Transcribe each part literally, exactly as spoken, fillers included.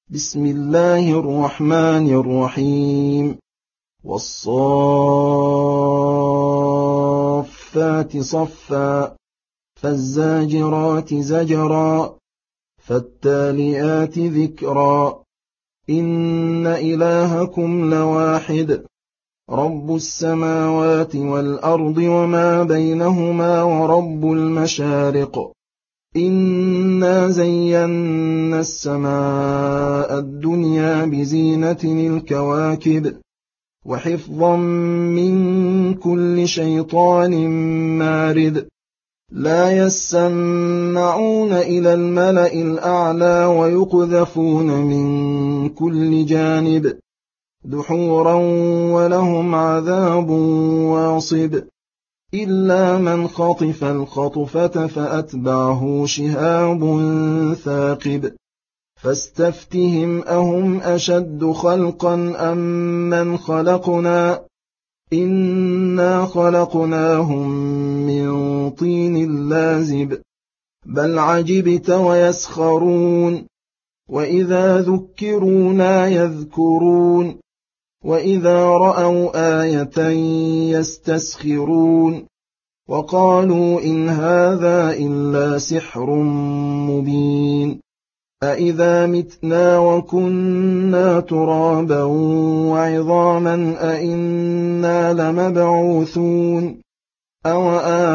بسم الله الرحمن الرحيم والصافات صفا فالزاجرات زجرا فالتاليات ذكرا إن إلهكم لواحد رب السماوات والأرض وما بينهما ورب المشارق إنا زينا السماء الدنيا بزينة الكواكب وحفظا من كل شيطان مارد لا يسمعون إلى الملأ الأعلى ويقذفون من كل جانب دحورا ولهم عذاب واصب إلا من خطف الخطفة فأتبعه شهاب ثاقب فاستفتهم أهم أشد خلقا أم من خلقنا إنا خلقناهم من طين لازب بل عجبت ويسخرون وإذا ذكروا لا يذكرون وإذا رأوا آية يستسخرون وقالوا إن هذا إلا سحر مبين أإذا متنا وكنا ترابا وعظاما أإنا لمبعوثون أو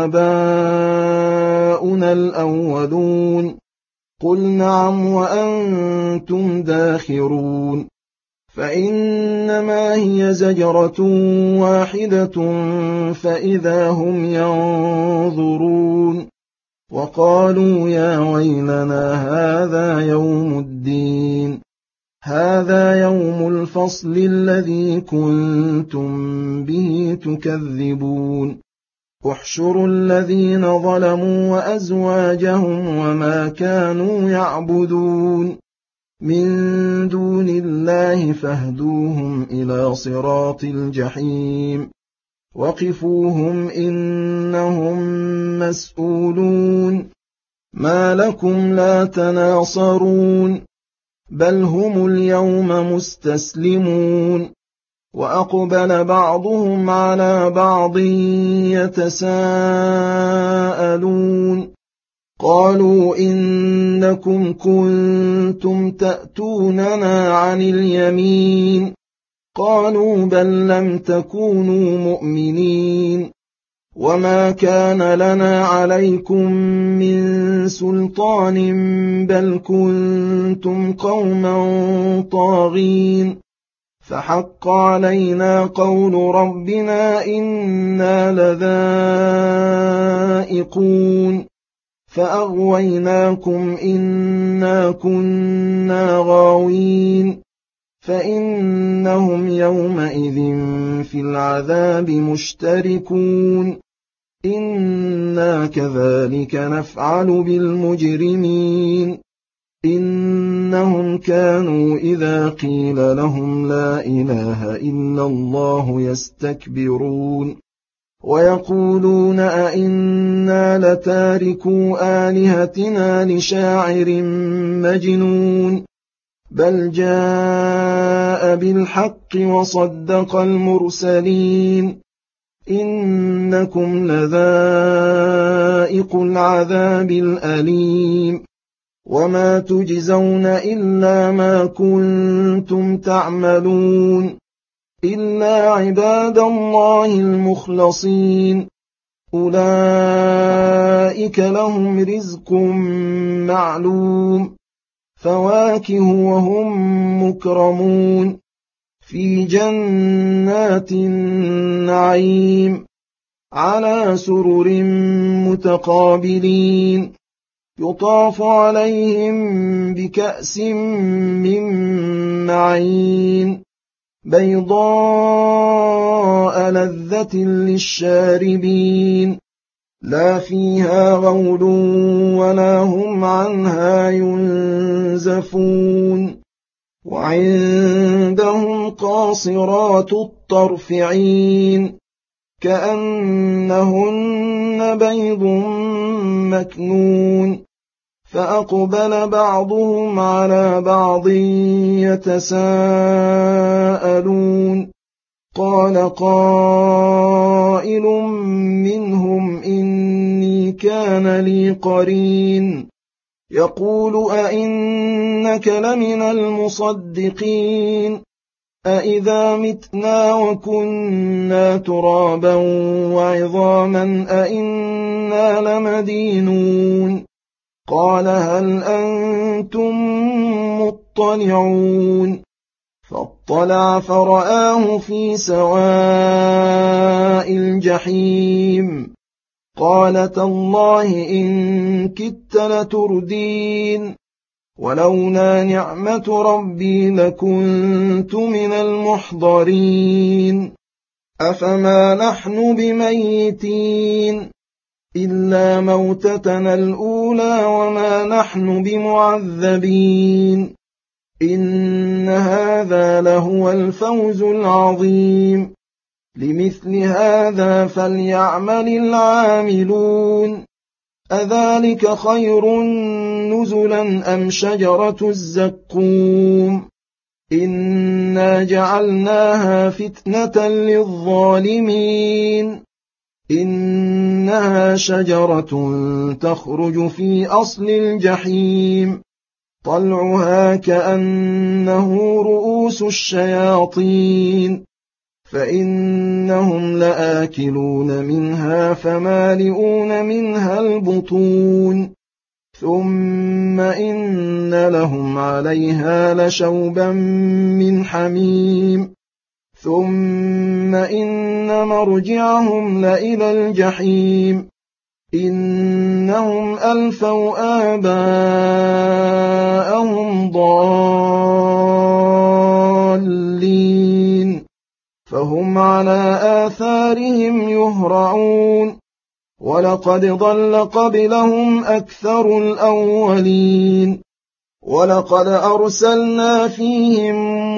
آباؤنا الأولون قل نعم وأنتم داخرون فإنما هي زجرة واحدة فإذا هم ينظرون وقالوا يا ويلنا هذا يوم الدين هذا يوم الفصل الذي كنتم به تكذبون احشروا الذين ظلموا وأزواجهم وما كانوا يعبدون من دون الله فاهدوهم إلى صراط الجحيم وقفوهم إنهم مسؤولون ما لكم لا تناصرون بل هم اليوم مستسلمون وأقبل بعضهم على بعض يتساءلون قالوا إنكم كنتم تأتوننا عن اليمين قالوا بل لم تكونوا مؤمنين وما كان لنا عليكم من سلطان بل كنتم قوما طاغين فحق علينا قول ربنا إنا لذائقون فأغويناكم إنا كنا غاوين فإنهم يومئذ في العذاب مشتركون إنا كذلك نفعل بالمجرمين إنهم كانوا إذا قيل لهم لا إله إلا الله يستكبرون ويقولون أئنا لتاركو آلهتنا لشاعر مجنون بل جاء بالحق وصدق المرسلين إنكم لذائق العذاب الأليم وما تجزون إلا ما كنتم تعملون إلا عباد الله المخلصين أولئك لهم رزق معلوم فواكه وهم مكرمون في جنات النعيم على سرر متقابلين يطاف عليهم بكأس من معين بيضاء لذة للشاربين لا فيها غول ولا هم عنها ينزفون وعندهم قاصرات الطرف عين كأنهن بيض مكنون فأقبل بعضهم على بعض يتساءلون قال قائل منهم إني كان لي قرين يقول أئنك لمن المصدقين أئذا متنا وكنا ترابا وعظاما أئنا لمدينون قال هل أنتم مطلعون فاطلع فرآه في سواء الجحيم قال تالله إن كدت لتردين ولولا نعمة ربي لكنت من المحضرين أفما نحن بميتين إلا موتتنا الأولى وما نحن بمعذبين إن هذا لهو الفوز العظيم لمثل هذا فليعمل العاملون أذلك خير نزلا أم شجرة الزقوم إنا جعلناها فتنة للظالمين إنها شجرة تخرج في أصل الجحيم طلعها كأنه رؤوس الشياطين فإنهم لآكلون منها فمالئون منها البطون ثم إن لهم عليها لشوبا من حميم ثم إن مرجعهم لإلى الجحيم إنهم ألفوا آباءهم ضالين فهم على آثارهم يهرعون ولقد ضل قبلهم أكثر الأولين ولقد أرسلنا فيهم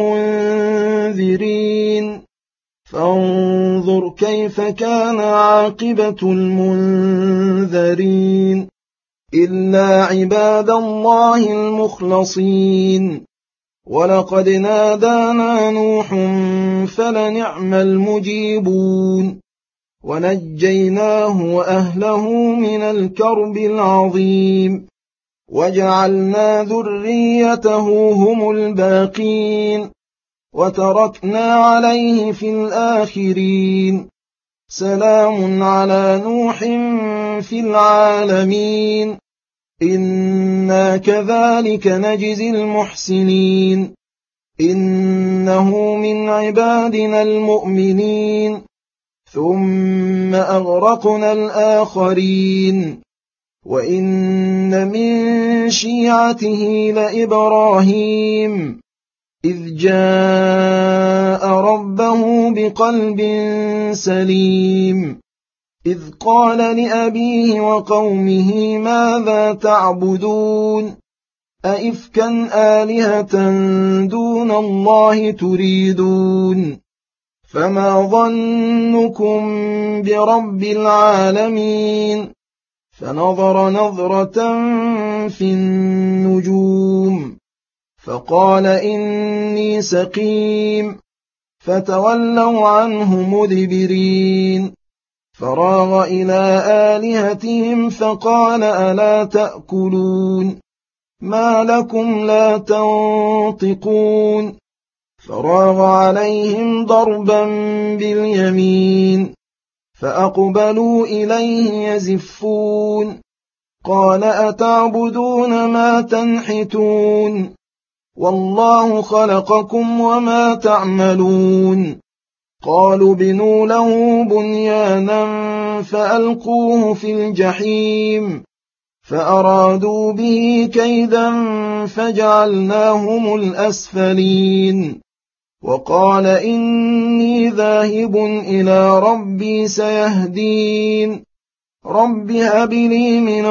منذرين فانظر كيف كان عاقبة المنذرين إلا عباد الله المخلصين ولقد نادانا نوح فلنعم المجيبون ونجيناه وأهله من الكرب العظيم وجعلنا ذريته هم الباقين وتركنا عليه في الآخرين سلام على نوح في العالمين إنا كذلك نجزي المحسنين إنه من عبادنا المؤمنين ثم أغرقنا الآخرين وإن من شيعته لإبراهيم إذ جاء ربه بقلب سليم إذ قال لأبيه وقومه ماذا تعبدون أئفكا آلهة دون الله تريدون فما ظنكم برب العالمين فنظر نظرة في النجوم فقال إني سقيم فتولوا عنه مدبرين فراغ إلى آلهتهم فقال ألا تأكلون ما لكم لا تنطقون فراغ عليهم ضربا باليمين فأقبلوا إليه يزفون قال أتعبدون ما تنحتون والله خلقكم وما تعملون قالوا بنوا له بنيانا فألقوه في الجحيم فأرادوا به كيدا فجعلناهم الأسفلين وقال إني ذاهب إلى ربي سيهدين رب هب لي من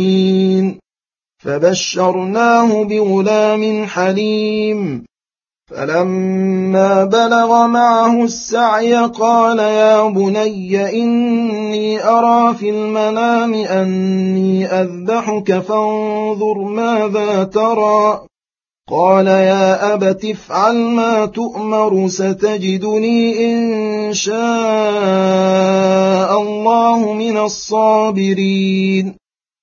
الصالحين فبشرناه بغلام حليم فلما بلغ معه السعي قال يا بني إني أرى في المنام أني أذبحك فانظر ماذا ترى قال يا أبت افعل ما تؤمر ستجدني إن شاء الله من الصابرين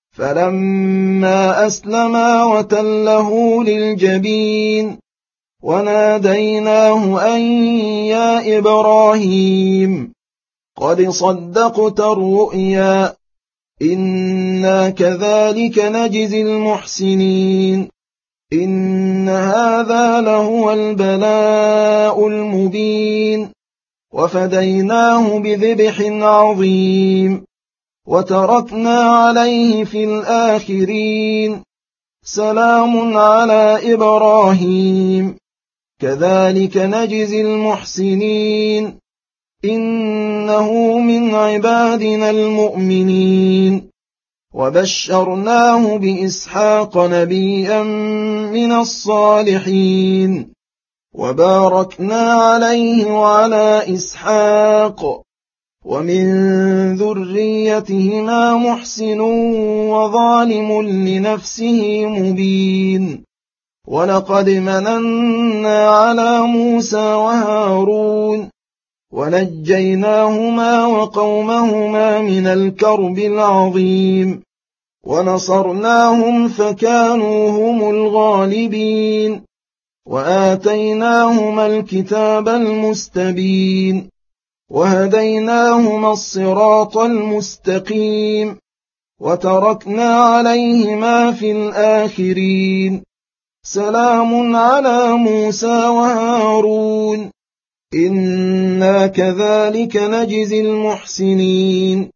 فلما أسلما وتله للجبين وناديناه أن يا إبراهيم قد صدقت الرؤيا إنا كذلك نجزي المحسنين إن هذا لهو البلاء المبين وفديناه بذبح عظيم وتركنا عليه في الآخرين سلام على إبراهيم كذلك نجزي المحسنين إنه من عبادنا المؤمنين وبشرناه بإسحاق نبيا من الصالحين وباركنا عليه وعلى إسحاق ومن ذريتهما محسن وظالم لنفسه مبين ولقد مننا على موسى وهارون ونجيناهما وقومهما من الكرب العظيم ونصرناهم فكانوا هم الغالبين وآتيناهما الكتاب المستبين وهديناهما الصراط المستقيم وتركنا عليهما في الآخرين سلام على موسى وهارون إنا كذلك نجزي المحسنين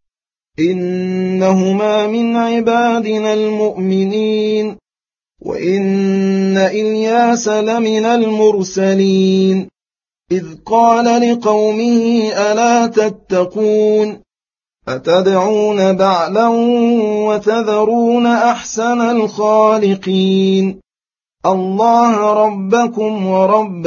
إنهما من عبادنا المؤمنين وإن إلياس لمن المرسلين إذ قال لقومه ألا تتقون أتدعون بعلا وتذرون أحسن الخالقين الله ربكم ورب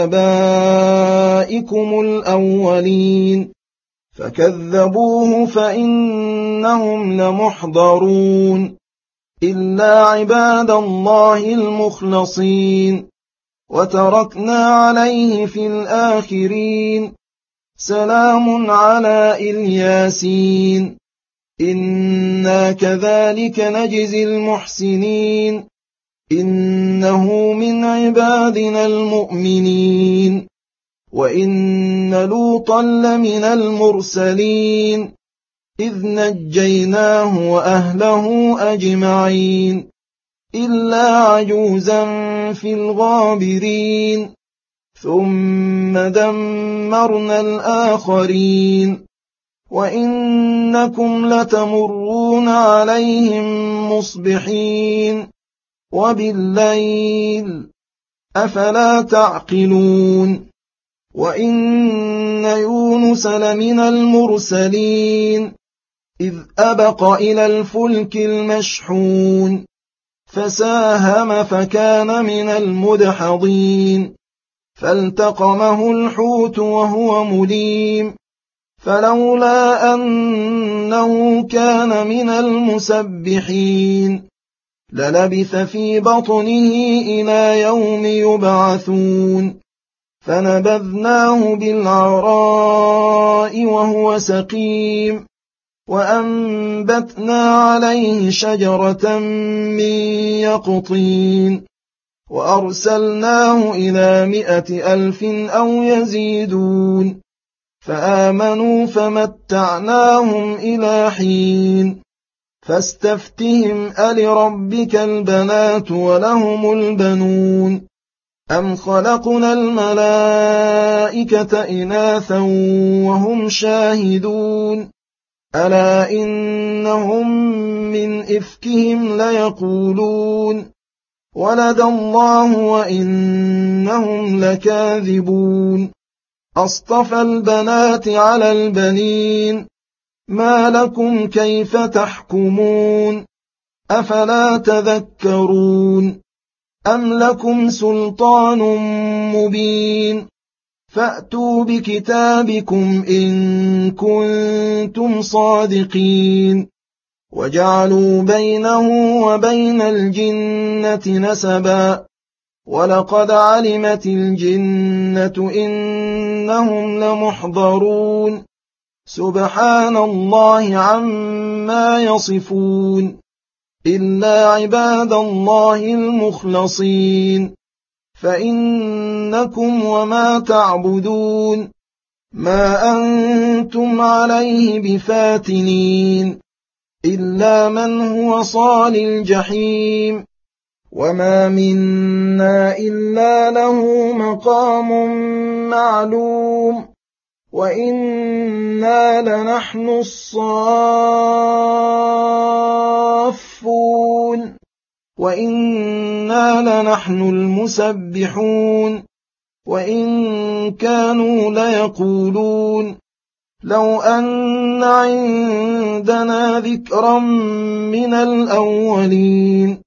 آبائكم الأولين فكذبوه فإنهم لمحضرون إلا عباد الله المخلصين وتركنا عليه في الآخرين سلام على الياسين إنا كذلك نجزي المحسنين إنه من عبادنا المؤمنين وإن لوطا لمن المرسلين إذ نجيناه وأهله أجمعين إلا عجوزا في الغابرين ثم دمرنا الآخرين وإنكم لتمرون عليهم مصبحين وبالليل أفلا تعقلون وإن يونس لمن المرسلين إذ أبق إلى الفلك المشحون فساهم فكان من المدحضين فالتقمه الحوت وهو مليم فلولا أنه كان من المسبحين للبث في بطنه إلى يوم يبعثون فنبذناه بالعراء وهو سقيم وأنبتنا عليه شجرة من يقطين وأرسلناه إلى مئة ألف أو يزيدون فآمنوا فمتعناهم إلى حين فاستفتهم ألربك البنات ولهم البنون أم خلقنا الملائكة إناثا وهم شاهدون ألا إنهم من إفكهم ليقولون ولد الله وإنهم لكاذبون أصطفى البنات على البنين ما لكم كيف تحكمون أفلا تذكرون أم لكم سلطان مبين فأتوا بكتابكم إن كنتم صادقين وجعلوا بينه وبين الجنة نسبا ولقد علمت الجنة إنهم لمحضرون سبحان الله عما يصفون إلا عباد الله المخلصين فإنكم وما تعبدون ما أنتم عليه بفاتنين إلا من هو صال الجحيم وما منا إلا له مقام معلوم وإنا لنحن الصافون وإنا لنحن المسبحون وإن كانوا ليقولون لو أن عندنا ذكرا من الأولين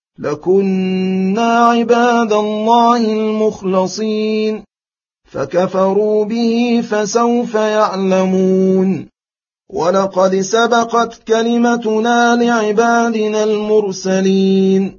لكنا عباد الله المخلصين فكفروا به فسوف يعلمون ولقد سبقت كلمتنا لعبادنا المرسلين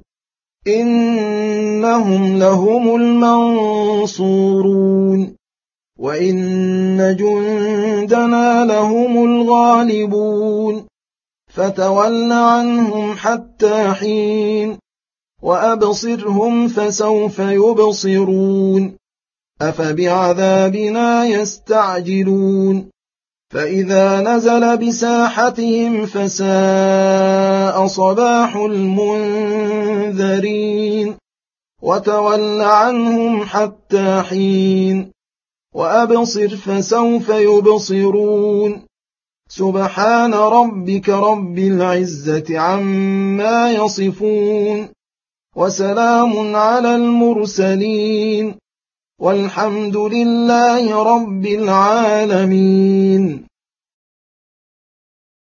إنهم لهم المنصورون وإن جندنا لهم الغالبون فتول عنهم حتى حين وأبصرهم فسوف يبصرون أفبعذابنا يستعجلون فإذا نزل بساحتهم فساء صباح المنذرين وتول عنهم حتى حين وأبصر فسوف يبصرون سبحان ربك رب العزة عما يصفون وسلام على المرسلين والحمد لله رب العالمين.